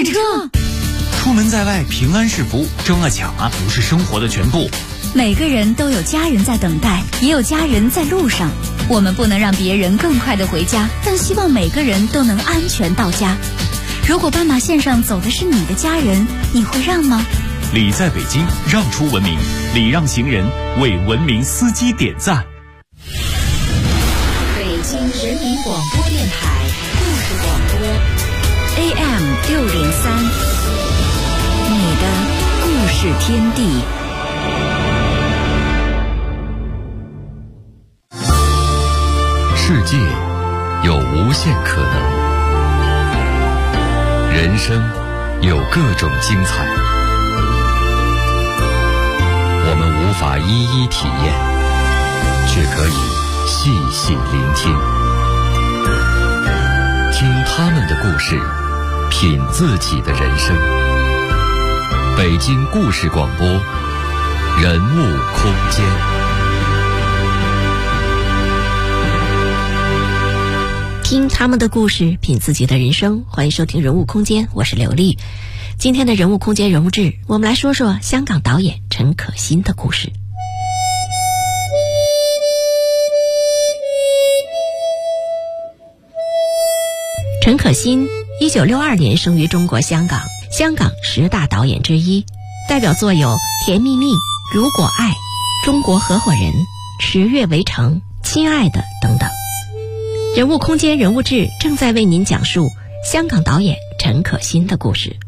电车。 出门在外，平安是福，争啊抢啊不是生活的全部。 每个人都有家人在等待，也有家人在路上。我们不能让别人更快地回家，但希望每个人都能安全到家。如果斑马线上走的是你的家人，你会让吗？ 礼在北京，让出文明，礼让行人，为文明司机点赞。 北京人民广播电台故事广播 AM 603，你的故事天地。 世界有无限可能，人生有各种精彩，我们无法一一体验，却可以细细聆听，听他们的故事，品自己的人生。北京故事广播，人物空间。 听他们的故事，品自己的人生。欢迎收听人物空间，我是刘丽。今天的人物空间人物志，我们来说说香港导演陈可辛的故事。陈可辛1962年生于中国香港，香港10大导演之一，代表作有《甜蜜蜜》、《如果爱》、《中国合伙人》、《十月围城》、《亲爱的》等等。人物空间人物志正在为您讲述香港导演陈可辛的故事。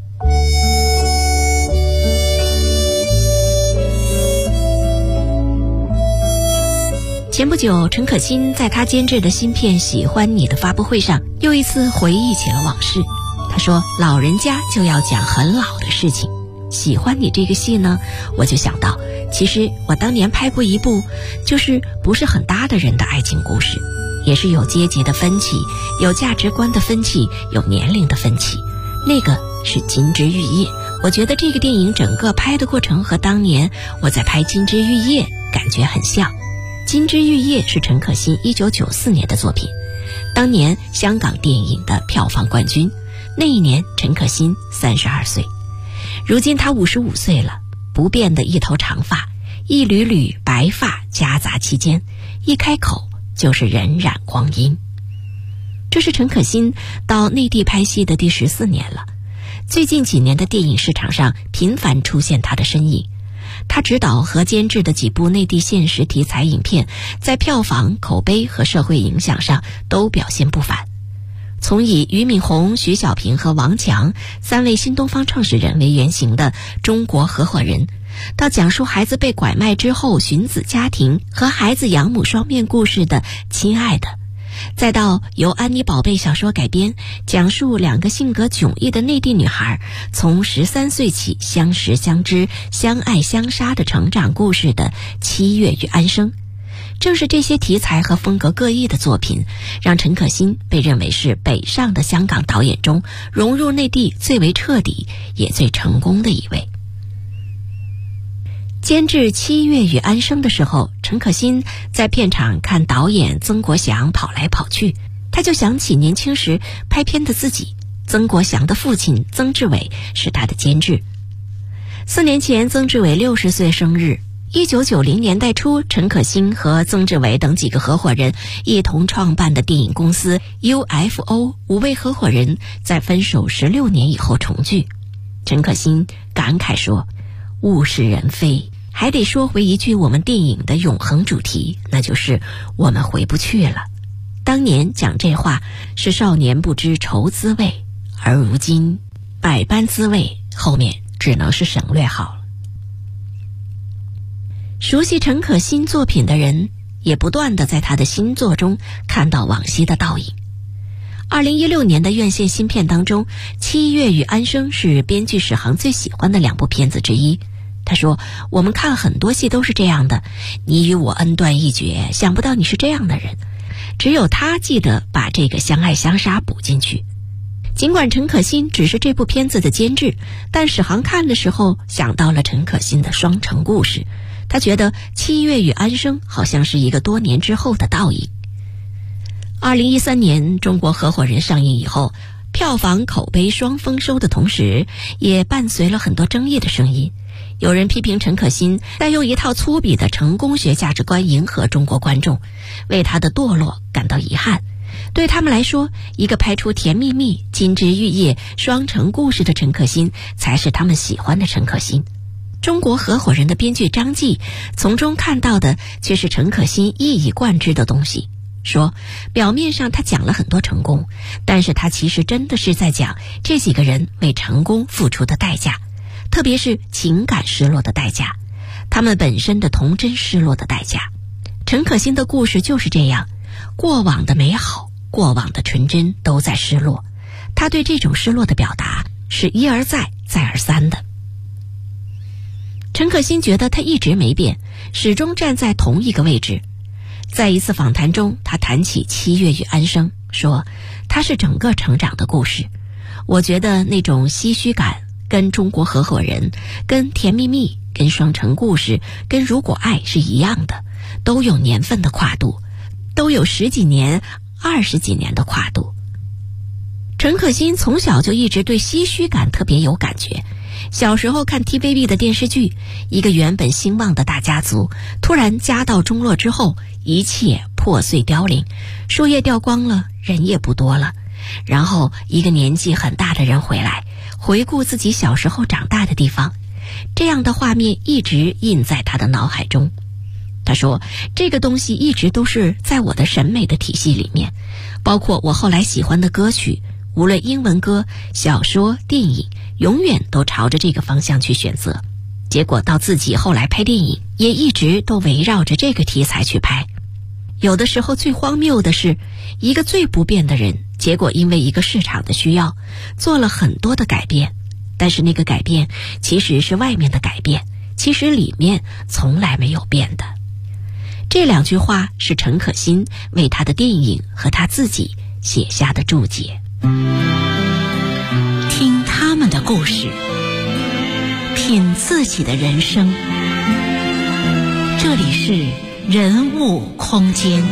前不久，陈可辛在他监制的新片《喜欢你》的发布会上，又一次回忆起了往事。他说，老人家就要讲很老的事情。喜欢你这个戏呢，我就想到，其实我当年拍过一部就是不是很搭的人的爱情故事，也是有阶级的分歧，有价值观的分歧，有年龄的分歧。那个是《金枝玉叶》，我觉得这个电影整个拍的过程和当年我在拍《金枝玉叶》感觉很像。《金枝玉叶》是陈可辛1994年的作品，当年香港电影的票房冠军。那一年陈可辛32岁，如今他55岁了，不变的一头长发，一缕缕白发夹杂其间，一开口就是荏苒光阴。这是陈可辛到内地拍戏的第14年了，最近几年的电影市场上频繁出现他的身影。他执导和监制的几部内地现实题材影片，在票房、口碑和社会影响上都表现不凡。从以俞敏洪、徐小平和王强3位新东方创始人为原型的《中国合伙人》，到讲述孩子被拐卖之后寻子家庭和孩子养母双面故事的《亲爱的》，再到由安妮宝贝小说改编，讲述2个性格迥异的内地女孩从13岁起相识相知、相爱相杀的成长故事的《7月与安生》。正是这些题材和风格各异的作品，让陈可辛被认为是北上的香港导演中融入内地最为彻底也最成功的一位。监制《7月与安生》的时候，陈可辛在片场看导演曾国祥跑来跑去，他就想起年轻时拍片的自己。曾国祥的父亲曾志伟是他的监制。4年前，曾志伟60岁生日。1990年代初，陈可辛和曾志伟等几个合伙人一同创办的电影公司 UFO 5位合伙人在分手16年以后重聚。陈可辛感慨说，物是人非，还得说回一句我们电影的永恒主题，那就是我们回不去了。当年讲这话是少年不知愁滋味，而如今百般滋味后面只能是省略号了。熟悉陈可辛作品的人也不断地在他的新作中看到往昔的倒影。2016年的院线新片当中，《7月与安生》是编剧史航最喜欢的2部片子之一。他说，我们看很多戏都是这样的，你与我恩断义绝，想不到你是这样的人。只有他记得把这个相爱相杀补进去。尽管陈可辛只是这部片子的监制，但史航看的时候想到了陈可辛的双城故事，他觉得《7月与安生》好像是一个多年之后的倒影。2013年《中国合伙人》上映以后， 票房口碑双丰收的同时，也伴随了很多争议的声音。有人批评陈可辛在用一套粗鄙的成功学价值观迎合中国观众，为他的堕落感到遗憾。对他们来说，一个拍出《甜蜜蜜》《金枝玉叶》双城故事的陈可辛才是他们喜欢的陈可辛。中国合伙人的编剧张继从中看到的却是陈可辛一以贯之的东西，说表面上他讲了很多成功，但是他其实真的是在讲这几个人为成功付出的代价，特别是情感失落的代价，他们本身的童真失落的代价。陈可辛的故事就是这样，过往的美好，过往的纯真都在失落，他对这种失落的表达是一而再再而三的。陈可辛觉得他一直没变，始终站在同一个位置。在一次访谈中，他谈起七月与安生，说他是整个成长的故事。我觉得那种唏嘘感跟中国合伙人、跟甜蜜蜜、跟双城故事、跟如果爱是一样的，都有年份的跨度，都有10几年、20几年的跨度。陈可辛从小就一直对唏嘘感特别有感觉。小时候看 TVB 的电视剧，一个原本兴旺的大家族突然家道中落之后，一切破碎凋零，树叶掉光了，人也不多了。然后一个年纪很大的人回来，回顾自己小时候长大的地方，这样的画面一直印在他的脑海中。他说这个东西一直都是在我的审美的体系里面，包括我后来喜欢的歌曲，无论英文歌、小说、电影，永远都朝着这个方向去选择。结果到自己后来拍电影，也一直都围绕着这个题材去拍。有的时候最荒谬的是，一个最不变的人，结果因为一个市场的需要，做了很多的改变，但是那个改变其实是外面的改变，其实里面从来没有变的。这2句话是陈可辛为他的电影和他自己写下的注解。 听他们的故事，品自己的人生。这里是人物空间。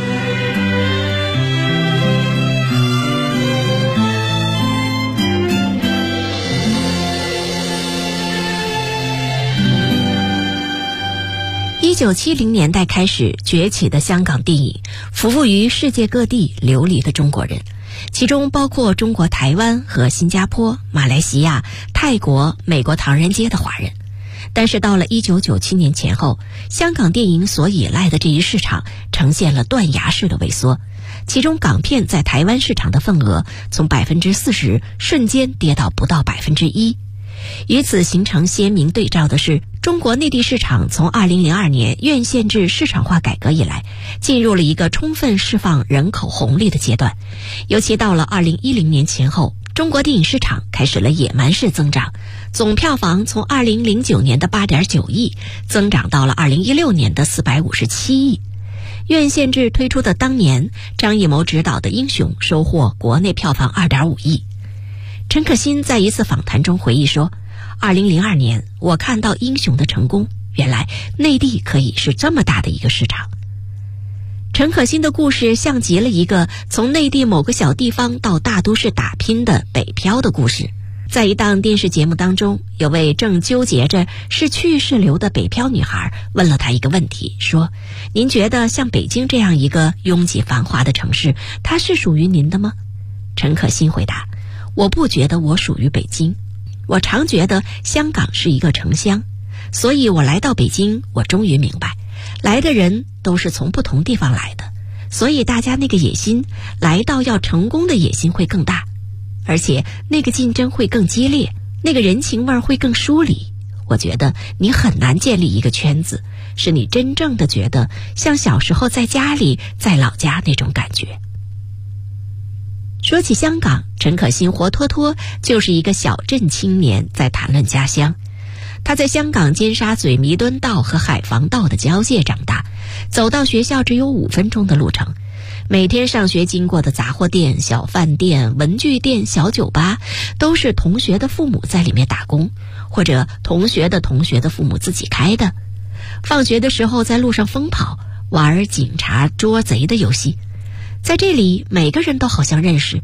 1970年代开始崛起的香港电影，服务于世界各地流离的中国人，其中包括中国台湾和新加坡、马来西亚、泰国、美国唐人街的华人。但是到了1997年前后，香港电影所依赖的这一市场呈现了断崖式的萎缩，其中港片在台湾市场的份额从 40% 瞬间跌到不到 1%。 与此形成鲜明对照的是，中国内地市场从2002年院线制市场化改革以来，进入了一个充分释放人口红利的阶段。尤其到了2010年前后，中国电影市场开始了野蛮式增长，总票房从2009年的 8.9 亿增长到了2016年的457亿。院线制推出的当年，张艺谋执导的《英雄》收获国内票房 2.5 亿。陈可辛在一次访谈中回忆说，2002年我看到《英雄》的成功，原来内地可以是这么大的一个市场。陈可辛的故事像极了一个从内地某个小地方到大都市打拼的北漂的故事。在一档电视节目当中，有位正纠结着是去是留的北漂女孩问了他一个问题，说您觉得像北京这样一个拥挤繁华的城市，它是属于您的吗？陈可辛回答，我不觉得我属于北京，我常觉得香港是一个城乡，所以我来到北京，我终于明白，来的人都是从不同地方来的，所以大家那个野心，来到要成功的野心会更大，而且那个竞争会更激烈，那个人情味会更疏离。我觉得你很难建立一个圈子，是你真正的觉得像小时候在家里，在老家那种感觉。说起香港，陈可辛活脱脱就是一个小镇青年在谈论家乡。他在香港尖沙咀弥敦道和海防道的交界长大，走到学校只有5分钟的路程。每天上学经过的杂货店、小饭店、文具店、小酒吧，都是同学的父母在里面打工，或者同学的同学的父母自己开的。放学的时候在路上疯跑，玩警察捉贼的游戏。在这里每个人都好像认识，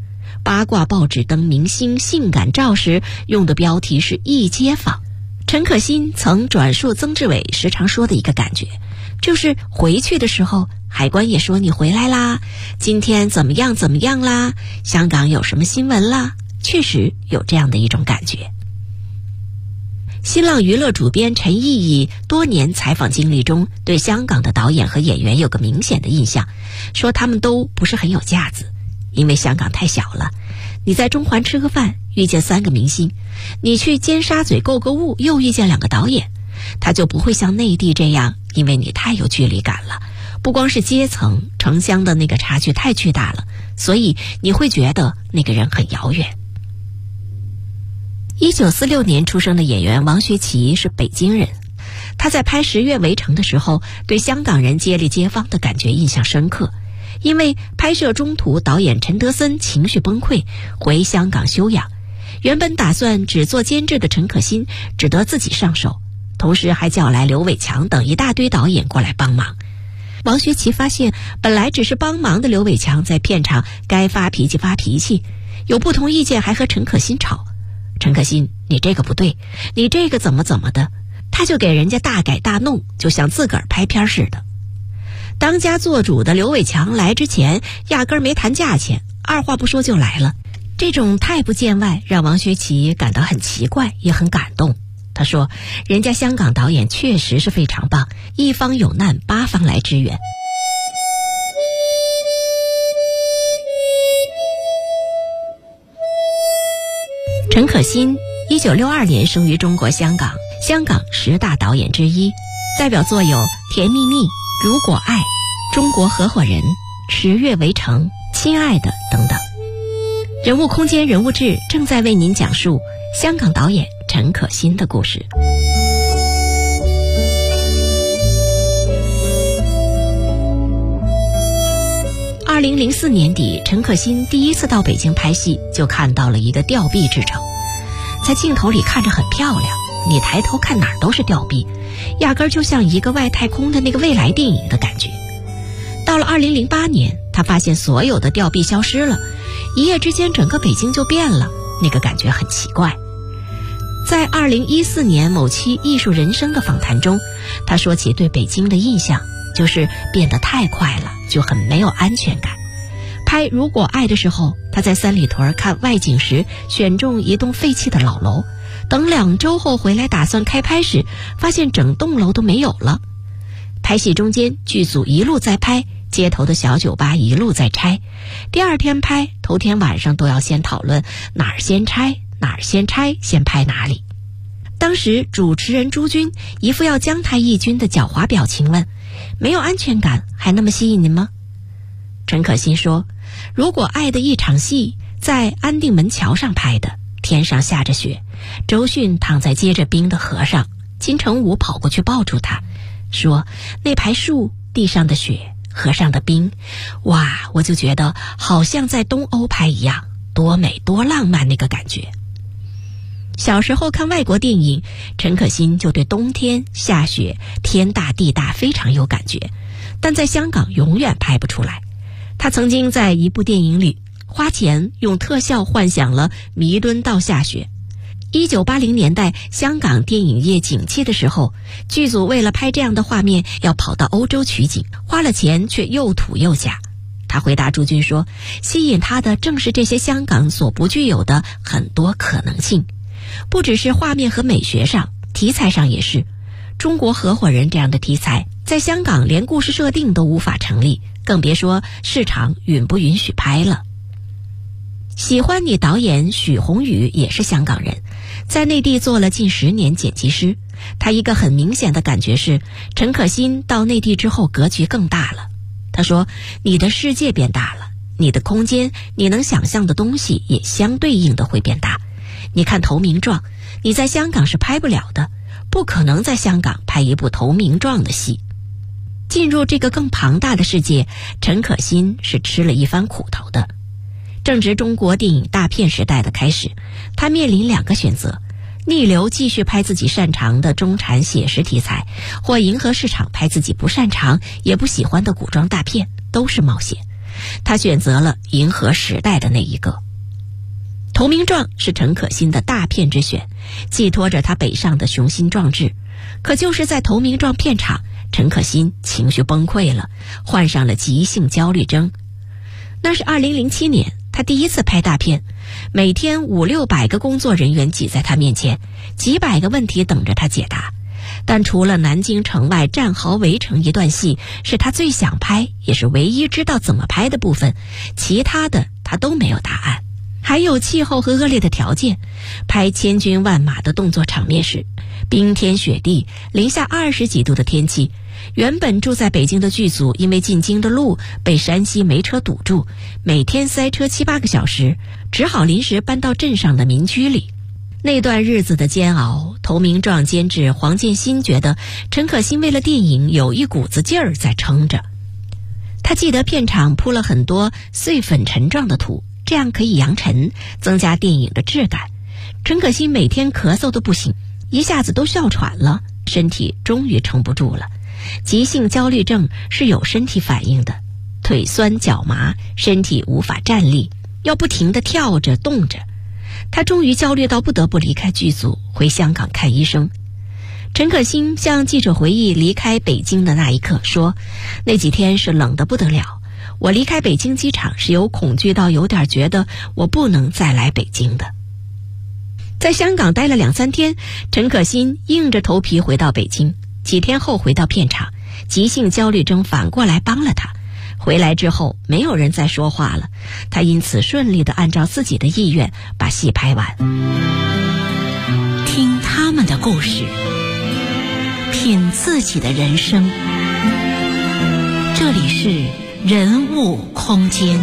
八卦报纸登明星性感照时用的标题是一街坊。陈可辛曾转述曾志伟时常说的一个感觉，就是回去的时候海关也说你回来啦，今天怎么样怎么样啦，香港有什么新闻啦，确实有这样的一种感觉。新浪娱乐主编陈毅以多年采访经历中对香港的导演和演员有个明显的印象，说他们都不是很有架子，因为香港太小了，你在中环吃个饭遇见3个明星，你去尖沙咀购个物又遇见2个导演，他就不会像内地这样，因为你太有距离感了，不光是阶层，城乡的那个差距太巨大了，所以你会觉得那个人很遥远。1946年出生的演员王学圻是北京人，他在拍《十月围城》的时候，对香港人街里街坊的感觉印象深刻。因为拍摄中途导演陈德森情绪崩溃，回香港休养，原本打算只做监制的陈可辛只得自己上手，同时还叫来刘伟强等一大堆导演过来帮忙。王学圻发现本来只是帮忙的刘伟强在片场该发脾气发脾气，有不同意见还和陈可辛吵，陈可辛你这个不对，你这个怎么的，他就给人家大改大弄，就像自个儿拍片似的。当家做主的刘伟强来之前压根儿没谈价钱，二话不说就来了，这种太不见外让王学圻感到很奇怪也很感动。他说人家香港导演确实是非常棒，一方有难8方来支援。陈可辛1962年生于中国香港，香港10大导演之一，代表作有《甜蜜蜜》、《如果爱》、《中国合伙人》、《十月围城》、《亲爱的》等等。人物空间人物志正在为您讲述香港导演陈可辛的故事。2004年底，陈可辛第一次到北京拍戏，就看到了一个吊臂制成，在镜头里看着很漂亮，你抬头看哪儿都是吊臂，压根儿就像一个外太空的那个未来电影的感觉。到了2008年，他发现所有的吊臂消失了，一夜之间整个北京就变了，那个感觉很奇怪。在2014年某期艺术人生的访谈中，他说起对北京的印象就是变得太快了，就很没有安全感。拍《如果爱》的时候，他在三里屯看外景时选中一栋废弃的老楼，等2周后回来打算开拍时，发现整栋楼都没有了。拍戏中间，剧组一路在拍，街头的小酒吧一路在拆。第2天拍，头天晚上都要先讨论哪儿先拆，哪儿先拆，先拍哪里。当时主持人朱军一副要将他一军的狡猾表情问：没有安全感还那么吸引您吗？陈可辛说，如果爱的一场戏在安定门桥上拍的，天上下着雪，周迅躺在结着冰的河上，金城武跑过去抱住他，说那排树，地上的雪，河上的冰，哇，我就觉得好像在东欧拍一样，多美多浪漫那个感觉。小时候看外国电影，陈可辛就对冬天下雪天大地大非常有感觉，但在香港永远拍不出来。他曾经在一部电影里花钱用特效幻想了弥敦道下雪。1980年代香港电影业景气的时候，剧组为了拍这样的画面要跑到欧洲取景，花了钱却又土又假。他回答朱军说，吸引他的正是这些香港所不具有的很多可能性，不只是画面和美学上，题材上也是。中国合伙人这样的题材在香港连故事设定都无法成立，更别说市场允不允许拍了。喜欢你导演许宏宇也是香港人，在内地做了近10年剪辑师。他一个很明显的感觉是，陈可辛到内地之后格局更大了。他说，你的世界变大了，你的空间，你能想象的东西也相对应的会变大。你看投名状，你在香港是拍不了的，不可能在香港拍一部投名状的戏。进入这个更庞大的世界，陈可辛是吃了一番苦头的。正值中国电影大片时代的开始，他面临2个选择：逆流继续拍自己擅长的中产写实题材，或迎合市场拍自己不擅长也不喜欢的古装大片，都是冒险。他选择了迎合时代的那一个。 投名状是陈可辛的大片之选，寄托着他北上的雄心壮志。可就是在投名状片场，陈可辛情绪崩溃了，患上了急性焦虑症。那是2007年，他第一次拍大片，每天500-600个工作人员挤在他面前，几百个问题等着他解答。但除了南京城外战壕围城一段戏是他最想拍也是唯一知道怎么拍的部分，其他的他都没有答案。还有气候和恶劣的条件，拍千军万马的动作场面时，冰天雪地，零下20几度的天气，原本住在北京的剧组因为进京的路被山西煤车堵住，每天塞车7-8个小时，只好临时搬到镇上的民居里。那段日子的煎熬，投名状监制黄建新觉得陈可辛为了电影有一股子劲儿在撑着。他记得片场铺了很多碎粉尘状的土，这样可以扬尘，增加电影的质感。陈可辛每天咳嗽都不行，一下子都哮喘了，身体终于撑不住了。急性焦虑症是有身体反应的，腿酸脚麻，身体无法站立，要不停地跳着动着。他终于焦虑到不得不离开剧组，回香港看医生。陈可辛向记者回忆离开北京的那一刻，说那几天是冷得不得了，我离开北京机场是有恐惧到有点觉得我不能再来北京的。在香港待了2-3天，陈可辛硬着头皮回到北京，几天后回到片场，急性焦虑症反过来帮了他。回来之后没有人再说话了，他因此顺利地按照自己的意愿把戏拍完。 听他们的故事，品自己的人生。这里是人物空间。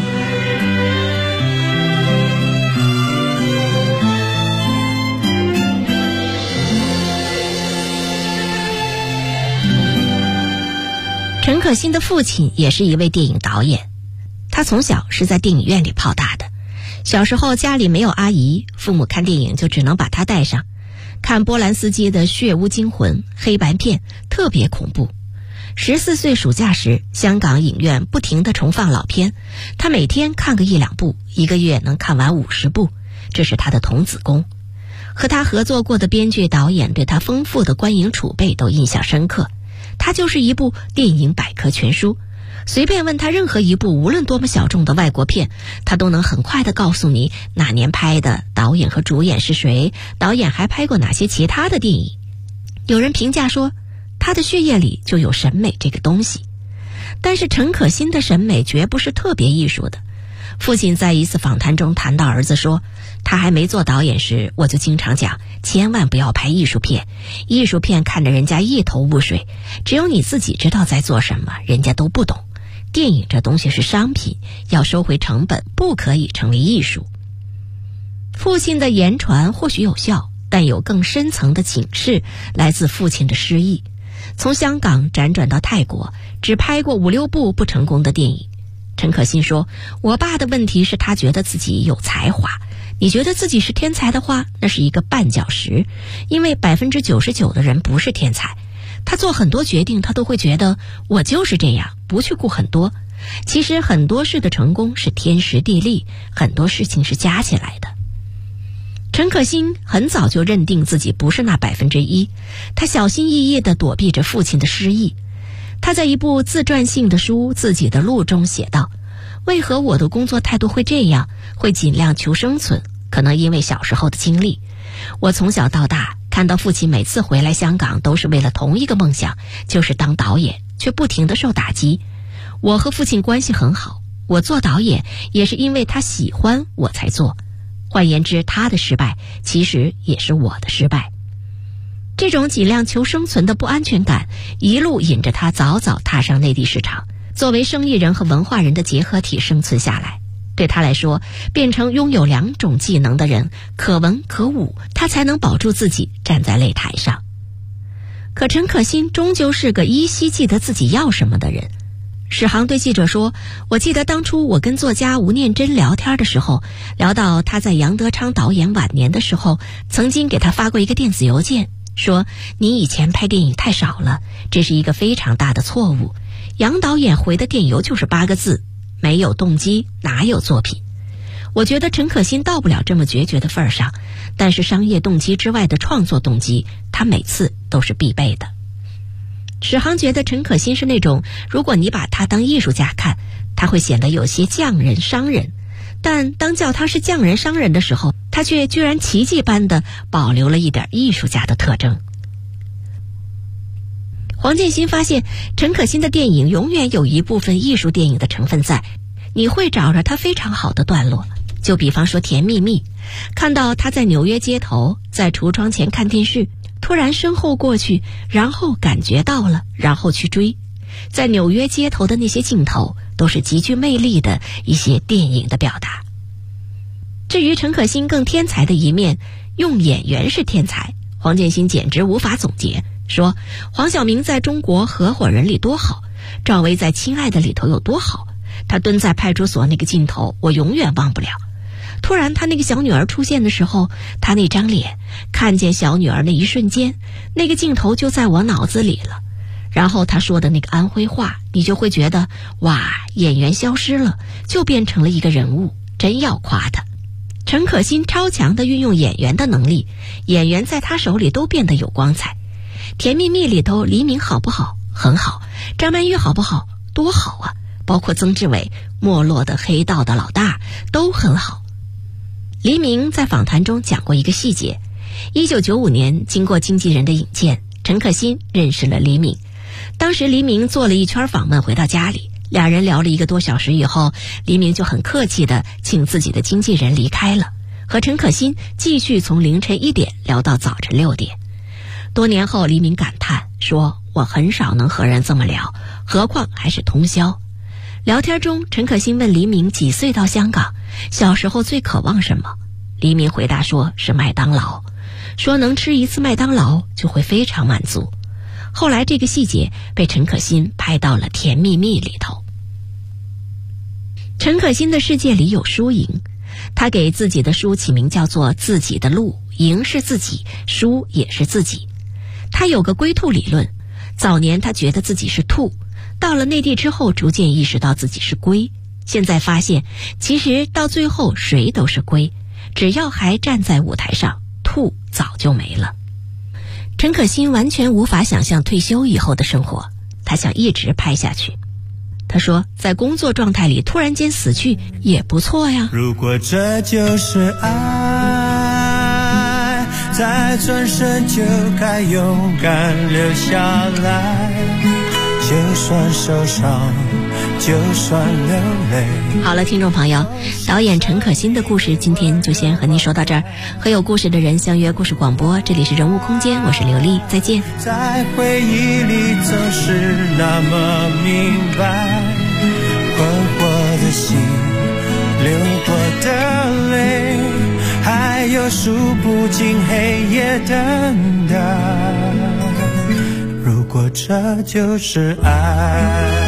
陈可辛的父亲也是一位电影导演，他从小是在电影院里泡大的。小时候家里没有阿姨，父母看电影就只能把他带上，看波兰斯基的《血污惊魂》黑白片，特别恐怖。14岁暑假时，香港影院不停地重放老片，他每天看个1-2部，一个月能看完50部，这是他的童子功。和他合作过的编剧导演对他丰富的观影储备都印象深刻，他就是一部电影百科全书，随便问他任何一部无论多么小众的外国片，他都能很快地告诉你哪年拍的，导演和主演是谁，导演还拍过哪些其他的电影。有人评价说他的血液里就有审美这个东西。但是陈可辛的审美绝不是特别艺术的。父亲在一次访谈中谈到儿子说，他还没做导演时，我就经常讲，千万不要拍艺术片，艺术片看着人家一头雾水，只有你自己知道在做什么，人家都不懂。电影这东西是商品，要收回成本，不可以成为艺术。父亲的言传或许有效，但有更深层的警示来自父亲的失意。从香港辗转到泰国，只拍过5-6部不成功的电影。陈可辛说，我爸的问题是他觉得自己有才华，你觉得自己是天才的话，那是一个绊脚石，因为99%的人不是天才。他做很多决定，他都会觉得我就是这样，不去顾很多。其实很多事的成功是天时地利，很多事情是加起来的。陈可辛很早就认定自己不是那1%，他小心翼翼地躲避着父亲的失意。他在一部自传性的书《自己的路》中写道，为何我的工作态度会这样，会尽量求生存，可能因为小时候的经历。我从小到大看到父亲每次回来香港都是为了同一个梦想，就是当导演，却不停地受打击。我和父亲关系很好，我做导演也是因为他喜欢我才做。换言之，他的失败其实也是我的失败。这种尽量求生存的不安全感一路引着他早早踏上内地市场，作为生意人和文化人的结合体生存下来。对他来说，变成拥有2种技能的人，可文可武，他才能保住自己站在擂台上。可陈可辛终究是个依稀记得自己要什么的人。史航对记者说，我记得当初我跟作家吴念真聊天的时候，聊到他在杨德昌导演晚年的时候，曾经给他发过一个电子邮件，说你以前拍电影太少了，这是一个非常大的错误。杨导演回的电邮就是8个字，没有动机哪有作品。 我觉得陈可辛到不了这么决绝的份儿上，但是商业动机之外的创作动机，他每次都是必备的。史航觉得陈可辛是那种，如果你把他当艺术家看，他会显得有些匠人商人，但当叫他是匠人商人的时候，他却居然奇迹般的保留了一点艺术家的特征。黄建新发现陈可辛的电影永远有一部分艺术电影的成分在，你会找着他非常好的段落。就比方说《甜蜜蜜》，看到他在纽约街头，在橱窗前看电视，突然身后过去，然后感觉到了，然后去追，在纽约街头的那些镜头都是极具魅力的一些电影的表达。至于陈可辛更天才的一面，用演员是天才，黄建新简直无法总结，说黄晓明在中国合伙人里多好，赵薇在亲爱的里头有多好，他蹲在派出所那个镜头我永远忘不了。突然他那个小女儿出现的时候，他那张脸，看见小女儿那一瞬间，那个镜头就在我脑子里了。然后他说的那个安徽话，你就会觉得哇，演员消失了，就变成了一个人物，真要夸他。陈可辛超强的运用演员的能力，演员在他手里都变得有光彩。甜蜜蜜里头黎明好不好？很好。张曼玉好不好？多好啊。包括曾志伟，没落的黑道的老大，都很好。黎明在访谈中讲过一个细节，1995年经过经纪人的引荐，陈可辛认识了黎明。当时黎明做了一圈访问回到家里，俩人聊了1个多小时以后，黎明就很客气地请自己的经纪人离开了，和陈可辛继续从凌晨1点聊到早晨6点。多年后，黎明感叹说，我很少能和人这么聊，何况还是通宵。聊天中，陈可辛问黎明几岁到香港，小时候最渴望什么？黎明回答说是麦当劳，说能吃1次麦当劳就会非常满足。后来这个细节被陈可辛拍到了《甜蜜蜜》里头。陈可辛的世界里有输赢，他给自己的书起名叫做自己的路，赢是自己，输也是自己。他有个龟兔理论，早年他觉得自己是兔，到了内地之后逐渐意识到自己是龟，现在发现其实到最后谁都是龟，只要还站在舞台上，兔早就没了。陈可辛完全无法想象退休以后的生活，他想一直拍下去。他说在工作状态里突然间死去也不错呀。 如果这就是爱，再转身就该勇敢留下来，就算受伤，就算流泪。 好了，听众朋友，导演陈可辛的故事今天就先和您说到这儿。和有故事的人相约故事广播，这里是人物空间，我是刘丽，再见。 在回忆里总是那么明白，困惑的心，流过的泪，还有数不尽黑夜等待。如果这就是爱，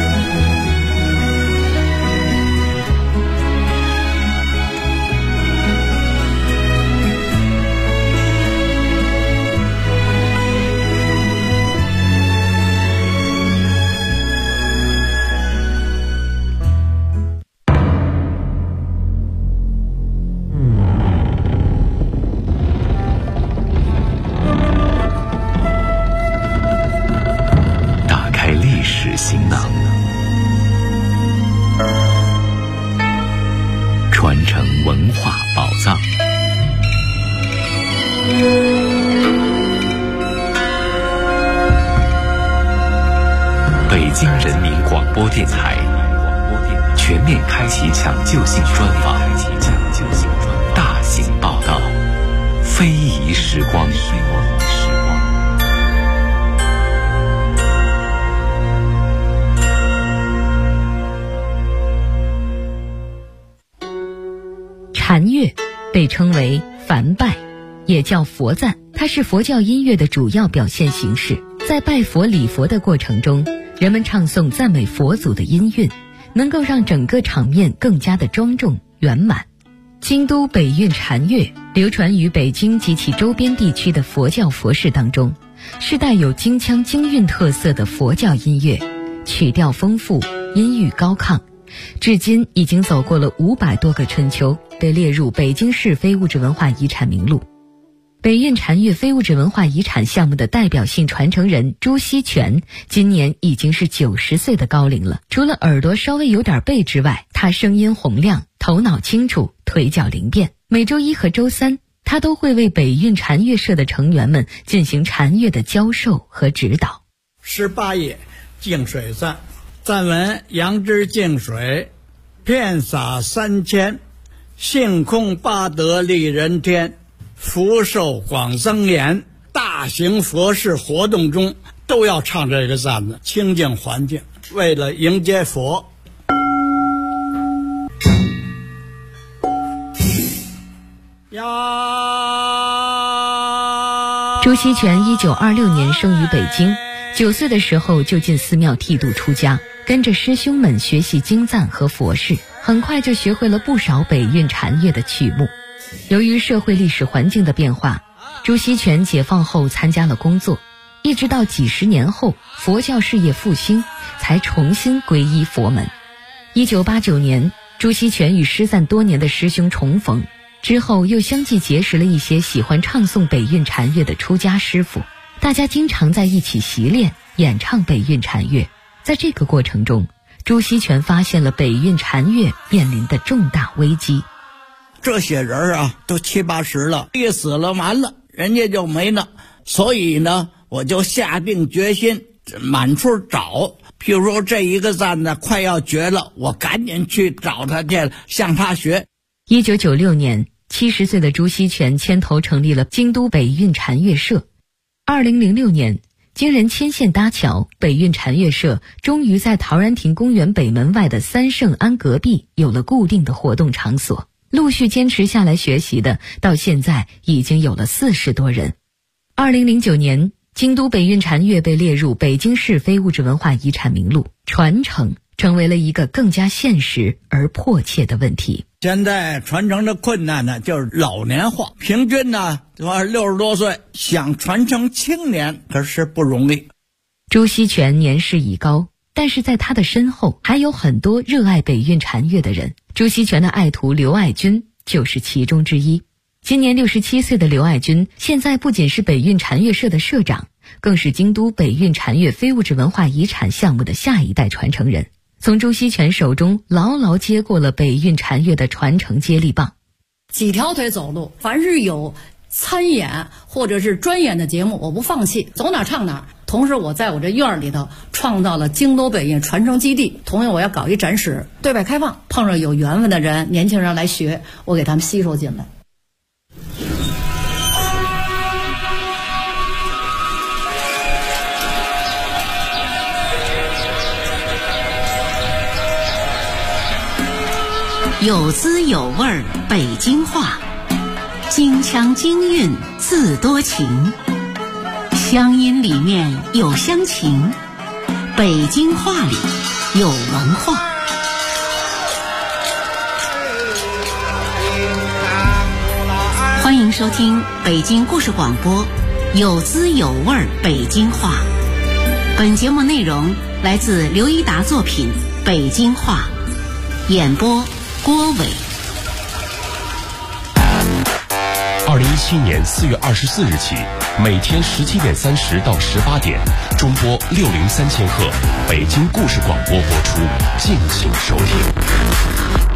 行囊，传承文化宝藏。北京人民广播电台全面开启抢救性专访，大型报道，非遗时光。 禅乐被称为梵拜，也叫佛赞，它是佛教音乐的主要表现形式。在拜佛礼佛的过程中，人们唱诵赞美佛祖的音韵，能够让整个场面更加的庄重圆满。京都北韵禅乐流传于北京及其周边地区的佛教佛事当中，是带有京腔京韵特色的佛教音乐，曲调丰富，音域高亢， 至今已经走过了500多个春秋，被列入北京市非物质文化遗产名录。北运禅乐非物质文化遗产项目的代表性传承人朱锡全今年已经是90岁的高龄了。除了耳朵稍微有点背之外，他声音洪亮，头脑清楚，腿脚灵便。每周一和周三，他都会为北运禅乐社的成员们进行禅乐的教授和指导。 18页净水赞，赞文：杨枝净水，遍洒3000，性空八德利人天，福寿广增延。大型佛事活动中都要唱这个赞子，清净环境，为了迎接佛。 朱锡全1926年生于北京，9岁的时候就进寺庙剃度出家，跟着师兄们学习经赞和佛事，很快就学会了不少北运禅乐的曲目。由于社会历史环境的变化，朱锡全解放后参加了工作，一直到几十年后佛教事业复兴，才重新皈依佛门。1989年，朱锡全与失散多年的师兄重逢，之后又相继结识了一些喜欢唱诵北运禅乐的出家师傅，大家经常在一起习练演唱北运禅乐。在这个过程中，朱锡全发现了北运禅乐面临的重大危机。 这些人啊，都70、80了，一死了完了，人家就没了。所以呢，我就下定决心满处找。譬如说这一个赞呢快要绝了，我赶紧去找他去，向他学。 1996年，70岁的朱锡全牵头成立了京都北运禅乐社。2006年，经人牵线搭桥，北运禅乐社终于在陶然亭公园北门外的三圣庵隔壁有了固定的活动场所。陆续坚持下来学习的，到现在已经有了40多人。2009年，京都北运禅乐被列入北京市非物质文化遗产名录，传承成为了一个更加现实而迫切的问题。 现在传承的困难呢，就是老年化，平均呢60多岁，想传承青年可是不容易。 朱锡全年事已高，但是在他的身后还有很多热爱北运禅乐的人。朱锡全的爱徒刘爱军就是其中之一。今年67岁的刘爱军，现在不仅是北运禅乐社的社长，更是京都北运禅乐非物质文化遗产项目的下一代传承人，从朱锡全手中牢牢接过了北运禅乐的传承接力棒。 几条腿走路，凡是有参演或者是专演的节目，我不放弃，走哪唱哪。同时我在我这院里头创造了京都北运传承基地，同样我要搞一展示，对外开放，碰上有缘分的人，年轻人来学，我给他们吸收进来。 有滋有味儿北京话，京腔京韵自多情，乡音里面有乡情，北京话里有文化。欢迎收听北京故事广播有滋有味儿北京话。本节目内容来自刘一达作品《北京话》，演播郭伟。 2017年4月24日起，每天17点30到18点，中波603000赫，北京故事广播播出，敬请收听。